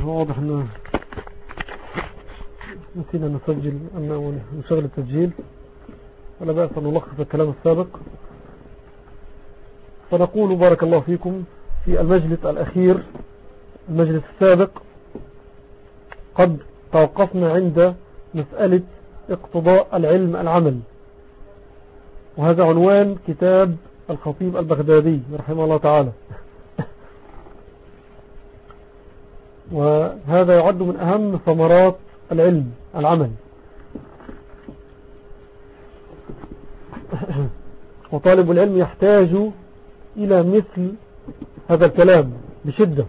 واضح أنه نسينا نسجل أنه نشغل التسجيل، ولا بأس أن نلخص الكلام السابق. فنقول بارك الله فيكم في المجلس الأخير، المجلس السابق، قد توقفنا عند مسألة اقتضاء العلم العمل، وهذا عنوان كتاب الخطيب البغدادي رحمه الله تعالى. وهذا يعد من أهم ثمرات العلم العمل، وطالب العلم يحتاج إلى مثل هذا الكلام بشدة.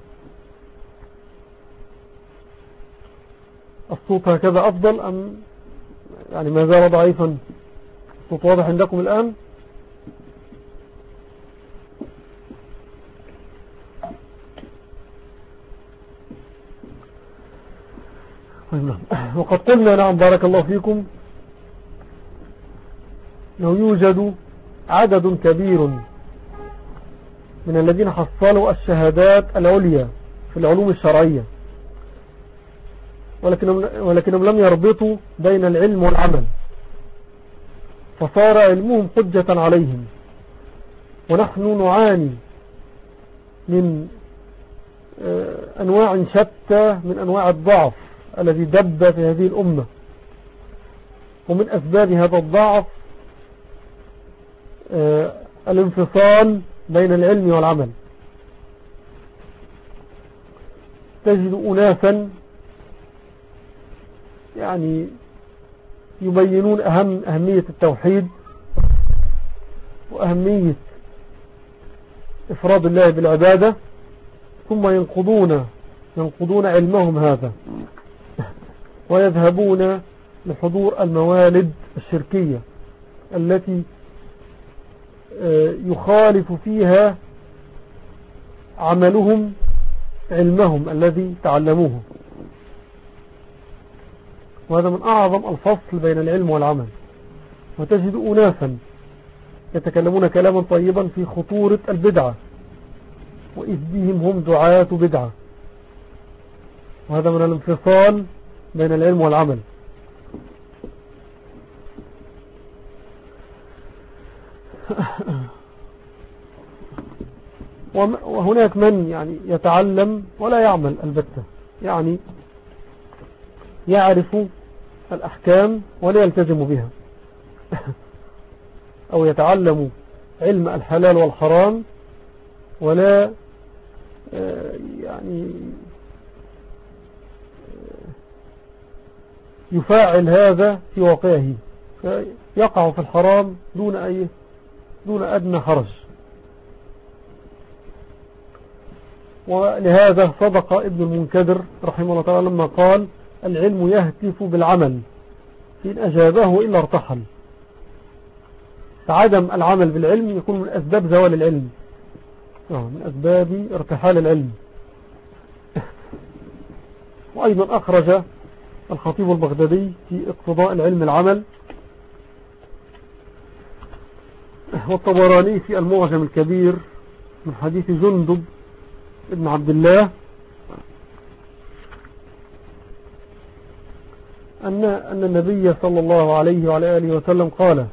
الصوت هكذا أفضل أم يعني ما زال ضعيفا؟ الصوت واضح عندكم الآن؟ وقد قلنا نعم بارك الله فيكم أنه يوجد عدد كبير من الذين حصلوا الشهادات العليا في العلوم الشرعية، ولكنهم لم يربطوا بين العلم والعمل، فصار علمهم حجة عليهم. ونحن نعاني من أنواع شتى من أنواع الضعف الذي دب في هذه الأمة، ومن أسباب هذا الضعف الانفصال بين العلم والعمل. تجد أناسا يعني يبينون أهمية التوحيد وأهمية إفراد الله بالعبادة، ثم ينقضون علمهم هذا ويذهبون لحضور الموالد الشركية التي يخالف فيها عملهم علمهم الذي تعلموه. وهذا من أعظم الفصل بين العلم والعمل. وتجد أناسا يتكلمون كلاما طيبا في خطورة البدعة، وإذ بهم هم دعاة بدعة، وهذا من الانفصال بين العلم والعمل. وهناك من يعني يتعلم ولا يعمل البتة، يعني يعرف الأحكام ولا يلتزم بها، أو يتعلم علم الحلال والحرام ولا يعني يفاعل هذا في واقعه، فيقع في الحرام دون أدنى حرج. ولهذا صدق ابن المنكدر رحمه الله تعالى لما قال: العلم يهتف بالعمل، فإن أجابه إلا ارتحل. فعدم العمل بالعلم يكون من أسباب زوال العلم، من أسباب ارتحال العلم. وأيضا أخرج الخطيب البغدادي في اقتضاء العلم العمل، والطبراني في المعجم الكبير من حديث جندب ابن عبد الله أن النبي صلى الله عليه وعلى آله وسلم قال: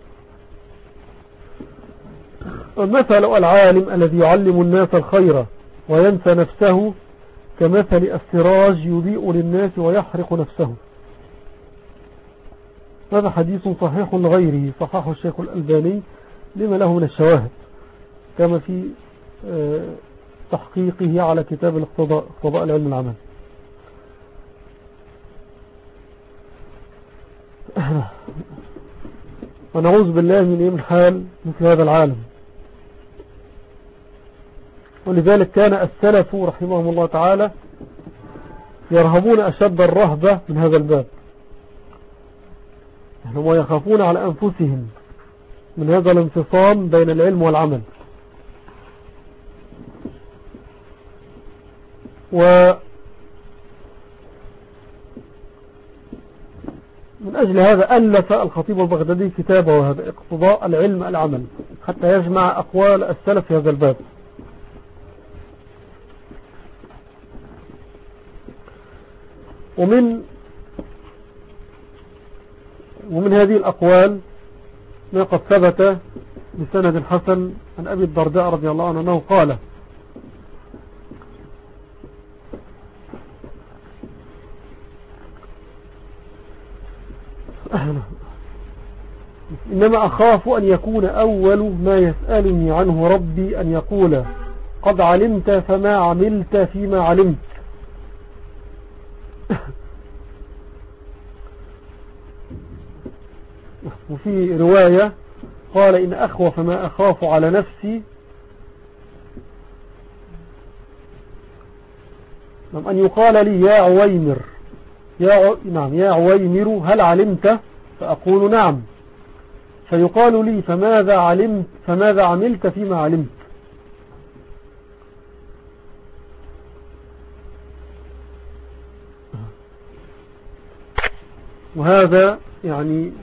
مثل العالم الذي يعلم الناس الخير وينسى نفسه كمثل السراج يضيء للناس ويحرق نفسه. هذا حديث صحيح لغيره، صححه الشيخ الألباني لما له من الشواهد، كما في تحقيقه على كتاب اقتضاء العلم العمل. ونعوذ بالله من حال مثل هذا العالم. ولذلك كان السلف رحمهم الله تعالى يرهبون أشد الرهبة من هذا الباب، هم يخافون على أنفسهم من هذا الانفصام بين العلم والعمل. ومن أجل هذا ألف الخطيب البغدادي كتابه هذا اقتضاء العلم العمل، حتى يجمع أقوال السلف في هذا الباب. ومن هذه الأقوال ما قد ثبت بسند حسن عن أبي الدرداء رضي الله عنه أنه قال: إنما أخاف أن يكون أول ما يسألني عنه ربي أن يقول: قد علمت فما عملت فيما علمت. وفي رواية قال: إن أخوف ما أخاف على نفسي أن يقال لي يا عويمر يا عويمر هل علمت؟ فأقول نعم، فيقال لي فماذا عملت فيما علمت؟ وهذا يعني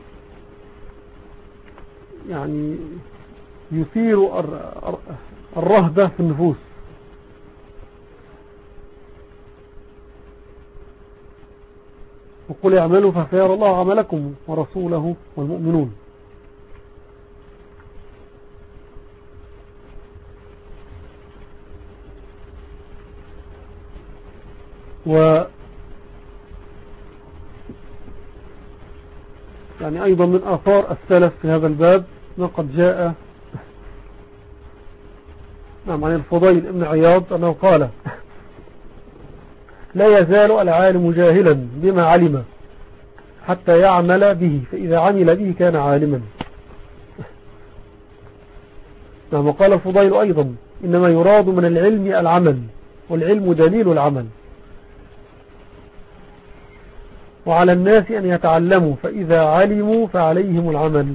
يثير الرهبة في النفوس. وقل اعملوا فسيرى الله عملكم ورسوله والمؤمنون. يعني أيضا من آثار السلف في هذا الباب ما قد جاء عن الفضيل ابن عياض أنه قال: لا يزال العالم جاهلا بما علم حتى يعمل به، فإذا عمل به كان عالما. وقال الفضيل أيضا: إنما يراد من العلم العمل، والعلم دليل العمل، وعلى الناس أن يتعلموا فإذا علموا فعليهم العمل.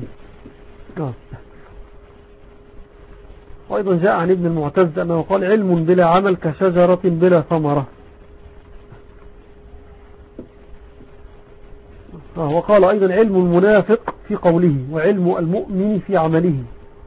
وأيضا جاء عن ابن المعتز أنه قال: علم بلا عمل كشجرة بلا ثمرة. وقال أيضا: علم المنافق في قوله، وعلم المؤمن في عمله.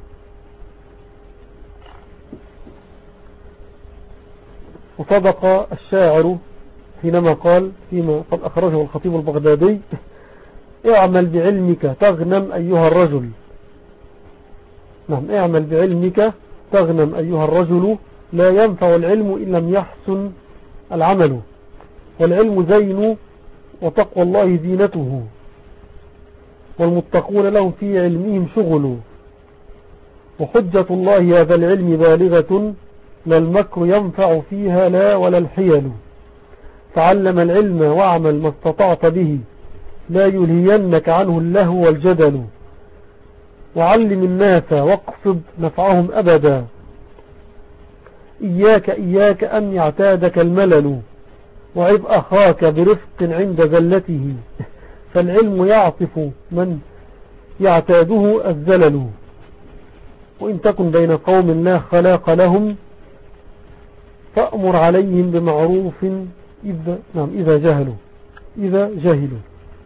وصدق الشاعر حينما قال فيما قد أخرجه الخطيب البغدادي: اعمل بعلمك تغنم أيها الرجل. نعم، اعمل بعلمك تغنم أيها الرجل، لا ينفع العلم إن لم يحسن العمل، والعلم زين وتقوى الله زينته، والمتقون لهم في علمهم شغل، وحجة الله يا ذا العلم بالغة، لا المكر ينفع فيها لا ولا الحيل، تعلم العلم واعمل ما استطعت به، لا يلهينك عنه اللهو والجدل، وعلم الناس واقصد نفعهم أبدا، إياك أن يعتادك الملل، وعب أخاك برفق عند زلته، فالعلم يعطف من يعتاده الزلل، وإن تكن بين قوم لا خلاق لهم، فأمر عليهم بمعروف إذا جهلوا.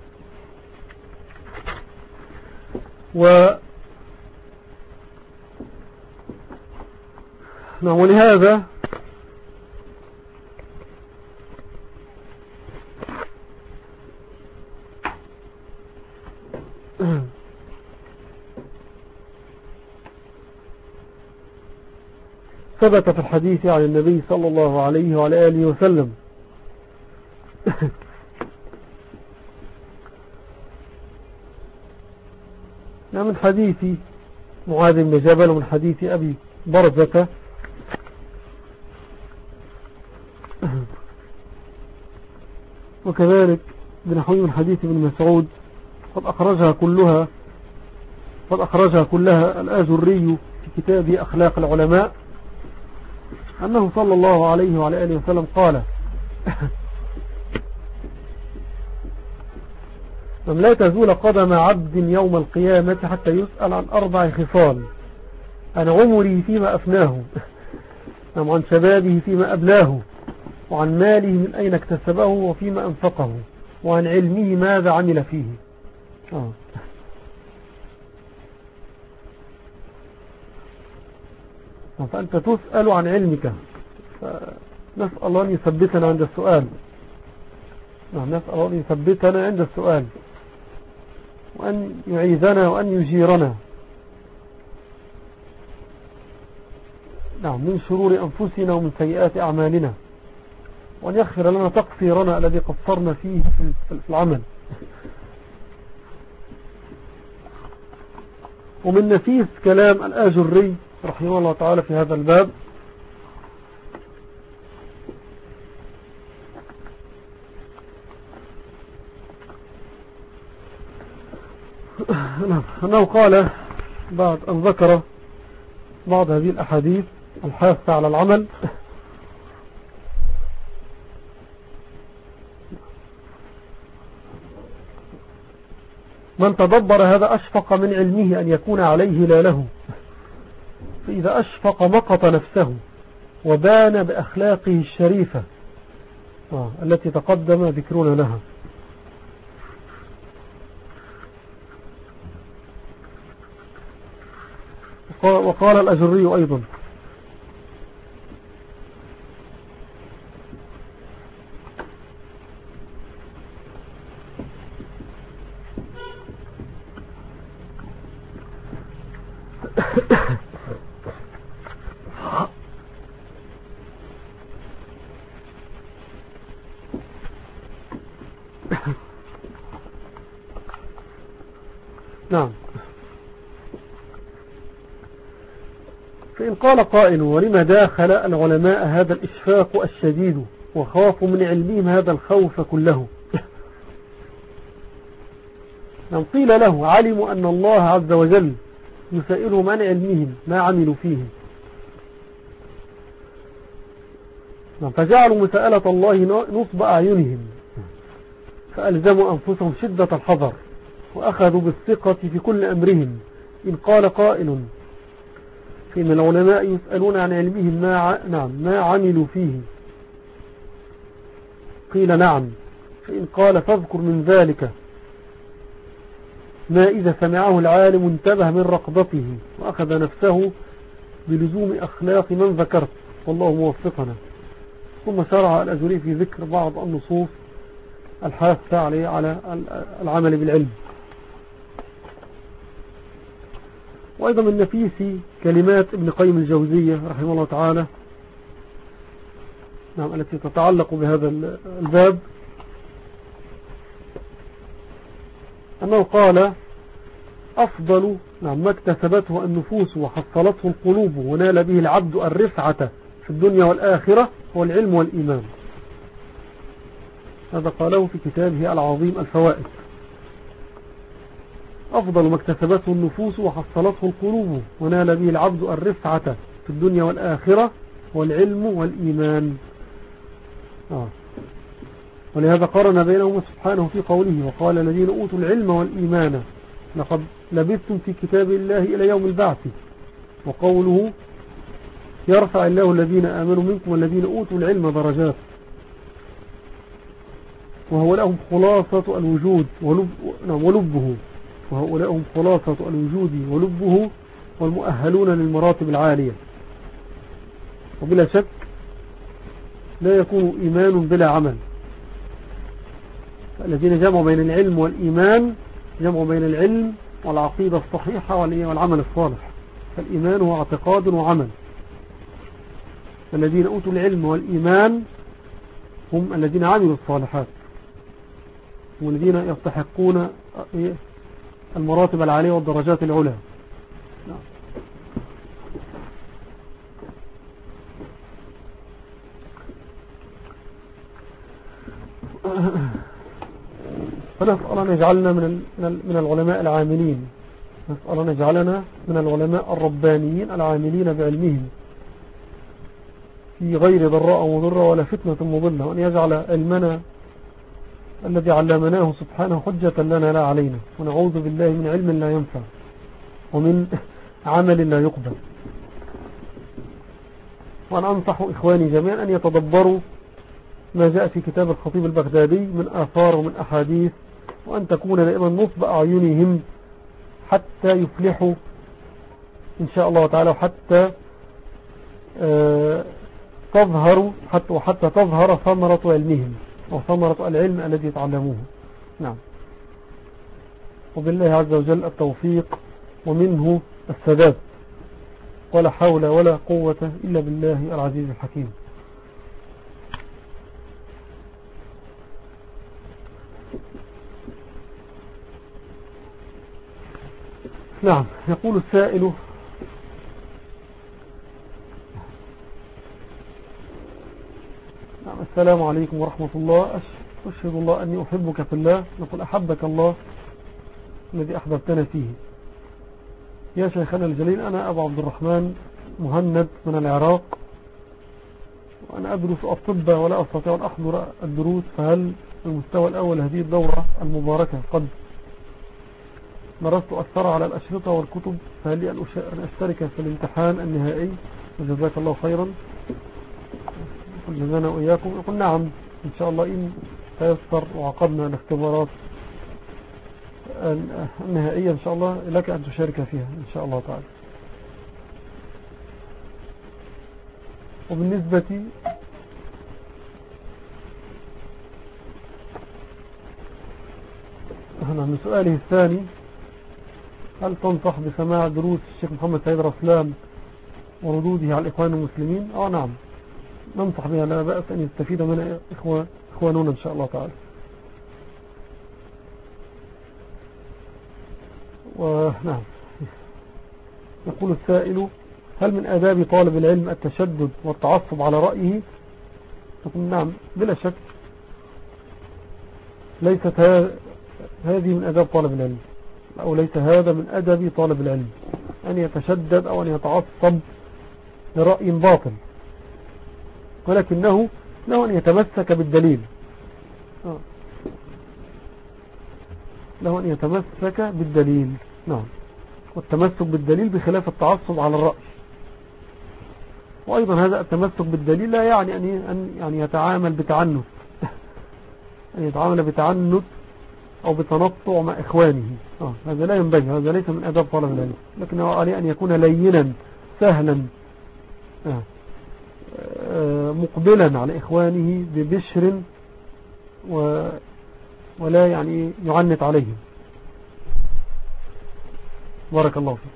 ولهذا ثبت في الحديث عن النبي صلى الله عليه وعلى آله وسلم من حديث معاذ بن جبل ومن حديث أبي برزة وكذلك بنحو من حديث ابن مسعود قد أخرجها كلها الآجري في كتاب أخلاق العلماء أنه صلى الله عليه وعلى آله وسلم قال: لا تزول قدم عبد يوم القيامة حتى يسأل عن 4 خصال: عن عمره فيما أفناه، عن شبابه فيما أبلاه، وعن ماله من أين اكتسبه وفيما أنفقه، وعن علمه ماذا عمل فيه. فأنت تسأل عن علمك، فنسأل الله أن يثبتنا عند السؤال. نسأل الله أن يثبتنا عند السؤال وأن يعيذنا وأن يجيرنا من شرور أنفسنا ومن سيئات أعمالنا، وأن يغفر لنا تقصيرنا الذي قصرنا فيه في العمل. ومن نفيس كلام الآجري رحمه الله تعالى في هذا الباب أنه قال بعد أن ذكر بعض هذه الأحاديث الحاثة على العمل من تدبر هذا أشفق من علمه أن يكون عليه لا له، فإذا أشفق مقت نفسه وبان بأخلاقه الشريفة التي تقدم ذكرنا لها. وقال الأجري أيضا نعم. فإن قال قائل ولما داخل العلماء هذا الإشفاق الشديد وخافوا من علمهم هذا الخوف كله؟ قيل له علموا أن الله عز وجل يسائلهم عن علمهم ما عملوا فيه، فجعلوا مساءلة الله نصب أعينهم فألزموا أنفسهم شدة الحذر وأخذوا بالثقة في كل أمرهم. إن قال قائل فإن العلماء يسألون عن علمهم ما عملوا فيه، قيل نعم. فإن قال فاذكر من ذلك ما إذا سمعه العالم انتبه من رقبته وأخذ نفسه بلزوم أخلاق من ذكرت، والله موفقنا. ثم شرع الأجري في ذكر بعض النصوص الحاثة على العمل بالعلم. وأيضا من نفيس كلمات ابن قيم الجوزية رحمه الله تعالى التي تتعلق بهذا الباب أنه قال أفضل ما اكتسبته النفوس وحصلته القلوب ونال به العبد الرفعة في الدنيا والآخرة هو العلم والإيمان. هذا قاله في كتابه العظيم الفوائد. أفضل ما اكتسبته النفوس وحصلته القلوب ونال به العبد الرفعة في الدنيا والآخرة هو العلم والإيمان. ولهذا قارن بينهما سبحانه في قوله وقال الذين أوتوا العلم والإيمان لقد لبثتم في كتاب الله إلى يوم البعث، وقوله يرفع الله الذين آمنوا منكم والذين أوتوا العلم درجات، وهو لهم خلاصة الوجود ولبه، وهؤلاء هم خلاصة الوجود ولبه والمؤهلون للمراتب العالية. وبلا شك لا يكون إيمان بلا عمل. الذين جمعوا بين العلم والإيمان جمعوا بين العلم والعقيدة الصحيحة والعمل الصالح، فالإيمان هو اعتقاد وعمل. الذين أوتوا العلم والإيمان هم الذين عملوا الصالحات، هم الذين يستحقون المراتب العالية والدرجات العلى. فنسأل أن يجعلنا من العلماء العاملين، نسأل أن يجعلنا من العلماء الربانيين العاملين بعلمهم في غير ضراء مضرة ولا فتنة مضلة، وأن يجعل علمنا الذي علمناه سبحانه حجة لنا لا علينا، ونعوذ بالله من علم لا ينفع ومن عمل لا يقبل. وأن أنصح إخواني جميعا أن يتدبروا ما جاء في كتاب الخطيب البغدادي من آثار ومن أحاديث، وأن تكون دائما نصب أعينهم حتى يفلحوا إن شاء الله تعالى، وحتى تظهر ثمرة علمهم، وثمرة العلم الذي يتعلموه. نعم. وبالله عز وجل التوفيق ومنه السداد، ولا حول ولا قوة إلا بالله العزيز الحكيم. نعم. يقول السائل: نعم، السلام عليكم ورحمة الله، أشهد الله أني أحبك في الله. نقول: أحبك الله الذي أحببتنا فيه. يا شيخنا الجليل، أنا أبو عبد الرحمن مهند من العراق، وأنا أدرس الطب ولا أستطيع أن أحضر الدروس، فهل المستوى الأول هذه الدورة المباركة قد درست أكثر على الأشرطة والكتب، فهل لي أن أشترك في الامتحان النهائي؟ وجزاك الله خيرا، جزانا وإياكم. يقول: نعم إن شاء الله، إن تيسر وعقدنا الاختبارات النهائية إن شاء الله لك أن تشارك فيها إن شاء الله تعالى. وبالنسبة من سؤاله الثاني: هل تنصح بسماع دروس الشيخ محمد سيد رسلان وردوده على الإخوان المسلمين؟ نعم، ننصح بها، لا بأس أن يستفيد منها إخواننا إن شاء الله تعالى. ونعم. يقول السائل: هل من آداب طالب العلم التشدد والتعصب على رأيه؟ نقول: نعم بلا شك، ليست هذه من آداب طالب العلم، أو ليس هذا من أدب طالب العلم أن يتشدد أو أن يتعصب لرأي باطل، ولكنه له أن يتمسك بالدليل، له أن يتمسك بالدليل. نعم. والتمسك بالدليل بخلاف التعصب على الرأي. وأيضا هذا التمسك بالدليل لا يعني أن يتعامل بتعنت أن يتعامل بتعنت أو بتنطع مع إخوانه. هذا لا ينبغي، هذا ليس من آداب طالب العلم، لكنه عليه أن يكون لينا سهلا مقبلا على إخوانه ببشر ولا يعني يعنت عليهم. بارك الله فيك.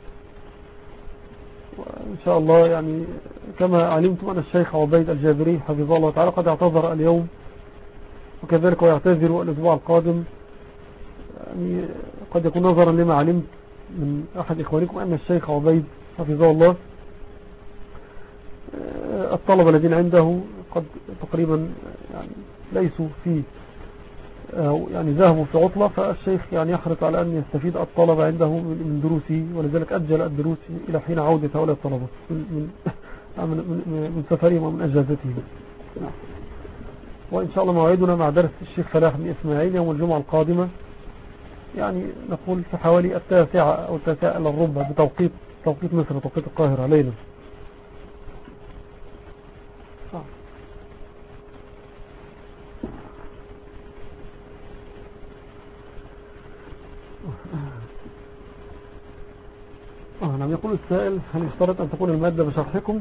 وإن شاء الله يعني كما علمتم أن الشيخ عبيد الجابري حفظه الله تعالى قد اعتذر اليوم، وكذلك ويعتذر الأسبوع القادم. يعني قد يكون نظرا لما علمت من أحد إخوانكم أن الشيخ عبيد حفظه الله الطلبة الذين عنده قد تقريبا يعني ليسوا في يعني ذهبوا في عطلة، فالشيخ يعني يحرص على أن يستفيد الطلبة عنده من دروسه، ولذلك أجل الدروس إلى حين عودة هؤلاء الطلبة من سفرهم ومن أجازتهم. وإن شاء الله موعدنا مع درس الشيخ فلاح بن إسماعيل يوم الجمعة القادمة، يعني نقول في حوالي 9 أو 9 إلى الربع بتوقيت مصر، توقيت القاهرة ليلا. نعم. يقول السائل: هل يشترط أن تكون المادة بشرحكم؟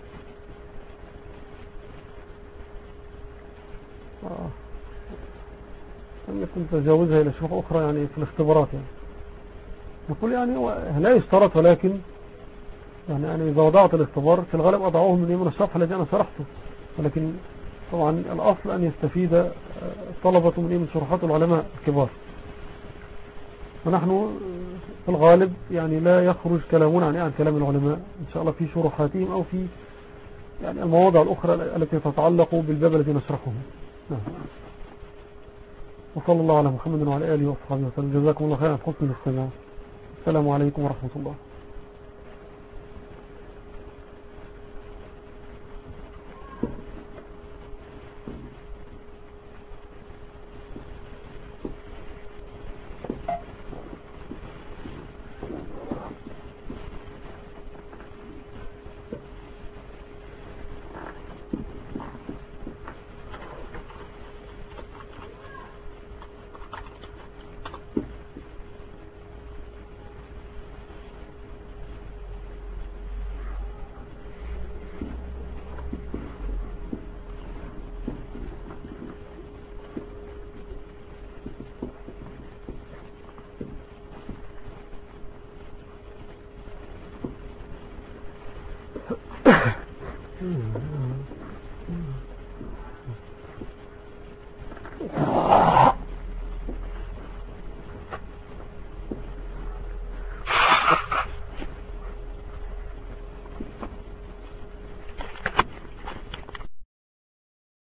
أن يكون تجاوزها إلى شروح أخرى يعني في الاختبارات. يعني نقول يعني لا يشترط، ولكن يعني أنا إذا وضعت الاختبار في الغالب أضعوه من الشرح الذي أنا شرحته، ولكن طبعا الأصل أن يستفيد الطلبة من شروحات العلماء الكبار، ونحن في الغالب يعني لا يخرج كلامنا عن كلام العلماء إن شاء الله في شروحاتهم أو في يعني المواضع الأخرى التي تتعلق بالباب الذي نشرحه. نعم. وصلى الله على محمد وعلى آله وصحبه وسلم. جزاكم الله خيرا حسن الاستماع. السلام عليكم ورحمة الله.